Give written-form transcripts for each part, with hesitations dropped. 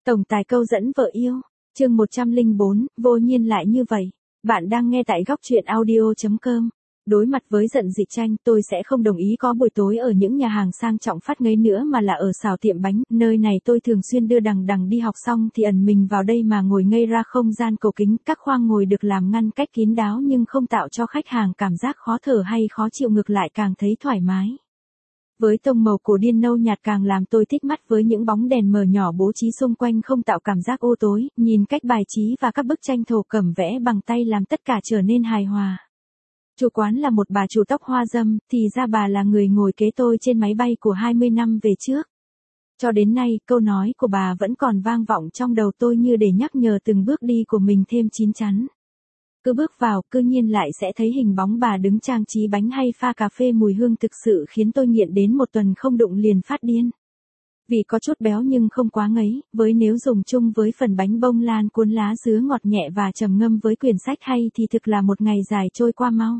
Tổng tài câu dẫn vợ yêu, chương 104, vô nhiên lại như vậy. Bạn đang nghe tại góc truyện audio.com. Đối mặt với giận dịch tranh, tôi sẽ không đồng ý có buổi tối ở những nhà hàng sang trọng phát ngấy nữa mà là ở xào tiệm bánh. Nơi này tôi thường xuyên đưa đằng đằng đi học xong thì ẩn mình vào đây mà ngồi ngây ra không gian cầu kính. Các khoang ngồi được làm ngăn cách kín đáo nhưng không tạo cho khách hàng cảm giác khó thở hay khó chịu, ngược lại càng thấy thoải mái. Với tông màu cổ điển nâu nhạt càng làm tôi thích mắt, với những bóng đèn mờ nhỏ bố trí xung quanh không tạo cảm giác u tối, nhìn cách bài trí và các bức tranh thổ cẩm vẽ bằng tay làm tất cả trở nên hài hòa. Chủ quán là một bà chủ tóc hoa râm, thì ra bà là người ngồi kế tôi trên máy bay của 20 năm về trước. Cho đến nay, câu nói của bà vẫn còn vang vọng trong đầu tôi như để nhắc nhở từng bước đi của mình thêm chín chắn. Cứ bước vào, cư nhiên lại sẽ thấy hình bóng bà đứng trang trí bánh hay pha cà phê, mùi hương thực sự khiến tôi nghiện đến một tuần không đụng liền phát điên. Vì có chút béo nhưng không quá ngấy, với nếu dùng chung với phần bánh bông lan cuốn lá dứa ngọt nhẹ và trầm ngâm với quyển sách hay thì thực là một ngày dài trôi qua mau.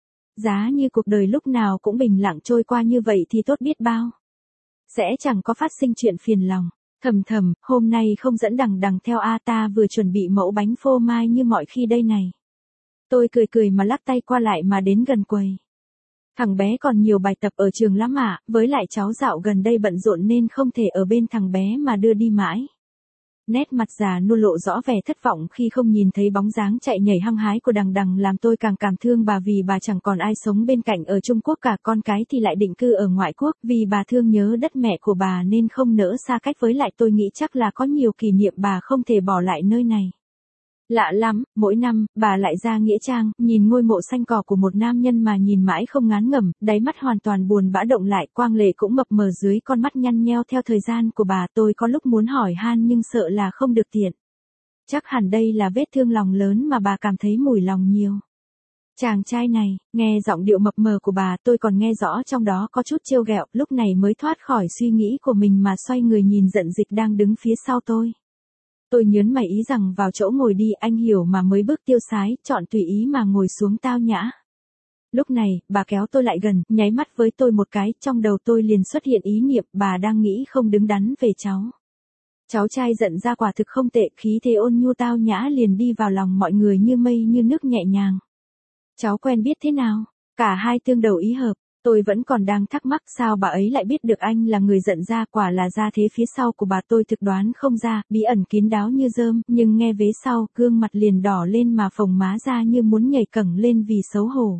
Giá như cuộc đời lúc nào cũng bình lặng trôi qua như vậy thì tốt biết bao. Sẽ chẳng có phát sinh chuyện phiền lòng. Thầm, hôm nay không dẫn đằng đằng theo ta vừa chuẩn bị mẫu bánh phô mai như mọi khi đây này. Tôi cười mà lắc tay qua lại mà đến gần quầy. Thằng bé còn nhiều bài tập ở trường lắm ạ, với lại cháu dạo gần đây bận rộn nên không thể ở bên thằng bé mà đưa đi mãi. Nét mặt già nua lộ rõ vẻ thất vọng khi không nhìn thấy bóng dáng chạy nhảy hăng hái của đằng đằng, làm tôi càng cảm thương bà vì bà chẳng còn ai sống bên cạnh ở Trung Quốc cả, con cái thì lại định cư ở ngoại quốc, vì bà thương nhớ đất mẹ của bà nên không nỡ xa cách, với lại tôi nghĩ chắc là có nhiều kỷ niệm bà không thể bỏ lại nơi này. Lạ lắm, mỗi năm, bà lại ra nghĩa trang, nhìn ngôi mộ xanh cỏ của một nam nhân mà nhìn mãi không ngán ngẩm, đáy mắt hoàn toàn buồn bã động lại, quang lệ cũng mập mờ dưới con mắt nhăn nheo theo thời gian của bà. Tôi có lúc muốn hỏi han nhưng sợ là không được tiện. Chắc hẳn đây là vết thương lòng lớn mà bà cảm thấy mủi lòng nhiều. Chàng trai này, nghe giọng điệu mập mờ của bà tôi còn nghe rõ trong đó có chút trêu ghẹo, lúc này mới thoát khỏi suy nghĩ của mình mà xoay người nhìn giận dịch đang đứng phía sau tôi. Tôi nhớn mày ý rằng vào chỗ ngồi đi, anh hiểu mà, mới bước tiêu sái, chọn tùy ý mà ngồi xuống tao nhã. Lúc này, bà kéo tôi lại gần, nháy mắt với tôi một cái, trong đầu tôi liền xuất hiện ý niệm bà đang nghĩ không đứng đắn về cháu. Cháu trai giận ra quả thực không tệ, khí thế ôn nhu tao nhã liền đi vào lòng mọi người như mây như nước nhẹ nhàng. Cháu quen biết thế nào? Cả hai tương đầu ý hợp. Tôi vẫn còn đang thắc mắc sao bà ấy lại biết được anh là người giận ra, quả là ra thế phía sau của bà tôi thực đoán không ra, bí ẩn kín đáo như rơm, nhưng nghe vế sau, gương mặt liền đỏ lên mà phồng má ra như muốn nhảy cẫng lên vì xấu hổ.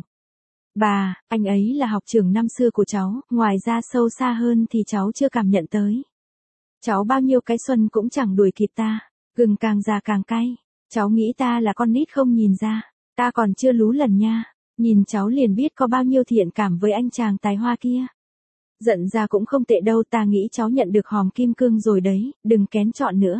Bà, anh ấy là học trưởng năm xưa của cháu, ngoài ra sâu xa hơn thì cháu chưa cảm nhận tới. Cháu bao nhiêu cái xuân cũng chẳng đuổi kịp ta, gừng càng già càng cay, cháu nghĩ ta là con nít không nhìn ra, ta còn chưa lú lần nha. Nhìn cháu liền biết có bao nhiêu thiện cảm với anh chàng tài hoa kia. Giận ra cũng không tệ đâu, ta nghĩ cháu nhận được hòm kim cương rồi đấy, đừng kén chọn nữa.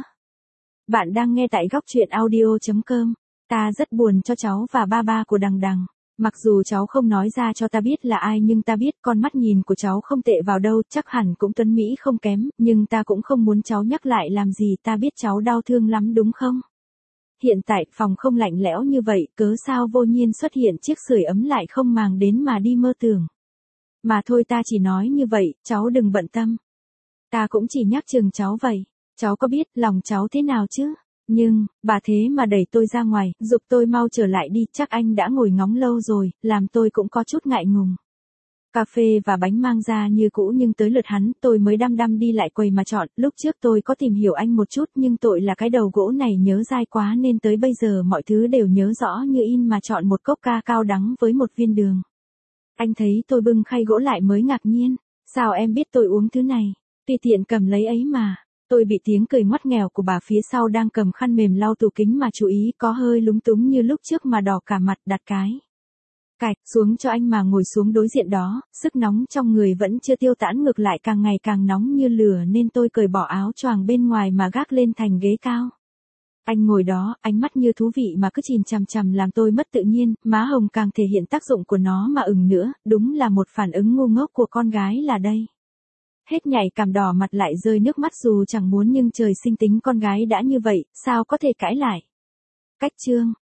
Bạn đang nghe tại góc truyện audio.com. Ta rất buồn cho cháu và ba của đằng đằng. Mặc dù cháu không nói ra cho ta biết là ai nhưng ta biết con mắt nhìn của cháu không tệ vào đâu, chắc hẳn cũng tuấn mỹ không kém, nhưng ta cũng không muốn cháu nhắc lại làm gì, ta biết cháu đau thương lắm đúng không? Hiện tại, phòng không lạnh lẽo như vậy, cớ sao vô nhiên xuất hiện chiếc sưởi ấm lại không màng đến mà đi mơ tưởng. Mà thôi ta chỉ nói như vậy, cháu đừng bận tâm. Ta cũng chỉ nhắc chừng cháu vậy. Cháu có biết lòng cháu thế nào chứ? Nhưng, bà thế mà đẩy tôi ra ngoài, giục tôi mau trở lại đi, chắc anh đã ngồi ngóng lâu rồi, làm tôi cũng có chút ngại ngùng. Cà phê và bánh mang ra như cũ nhưng tới lượt hắn, tôi mới đăm đi lại quầy mà chọn, lúc trước tôi có tìm hiểu anh một chút nhưng tội là cái đầu gỗ này nhớ dai quá nên tới bây giờ mọi thứ đều nhớ rõ như in mà chọn một cốc ca cao đắng với một viên đường. Anh thấy tôi bưng khay gỗ lại mới ngạc nhiên, sao em biết tôi uống thứ này, tùy tiện cầm lấy ấy mà. Tôi bị tiếng cười ngoắt nghèo của bà phía sau đang cầm khăn mềm lau tủ kính mà chú ý, có hơi lúng túng như lúc trước mà đỏ cả mặt, đặt cái cạch xuống cho anh mà ngồi xuống đối diện đó, sức nóng trong người vẫn chưa tiêu tán, ngược lại càng ngày càng nóng như lửa nên tôi cởi bỏ áo choàng bên ngoài mà gác lên thành ghế cao. Anh ngồi đó, ánh mắt như thú vị mà cứ chìm chằm chằm làm tôi mất tự nhiên, má hồng càng thể hiện tác dụng của nó mà ửng nữa, đúng là một phản ứng ngu ngốc của con gái là đây. Hết nhảy cảm đỏ mặt lại rơi nước mắt dù chẳng muốn nhưng trời sinh tính con gái đã như vậy, sao có thể cãi lại. Cách chương,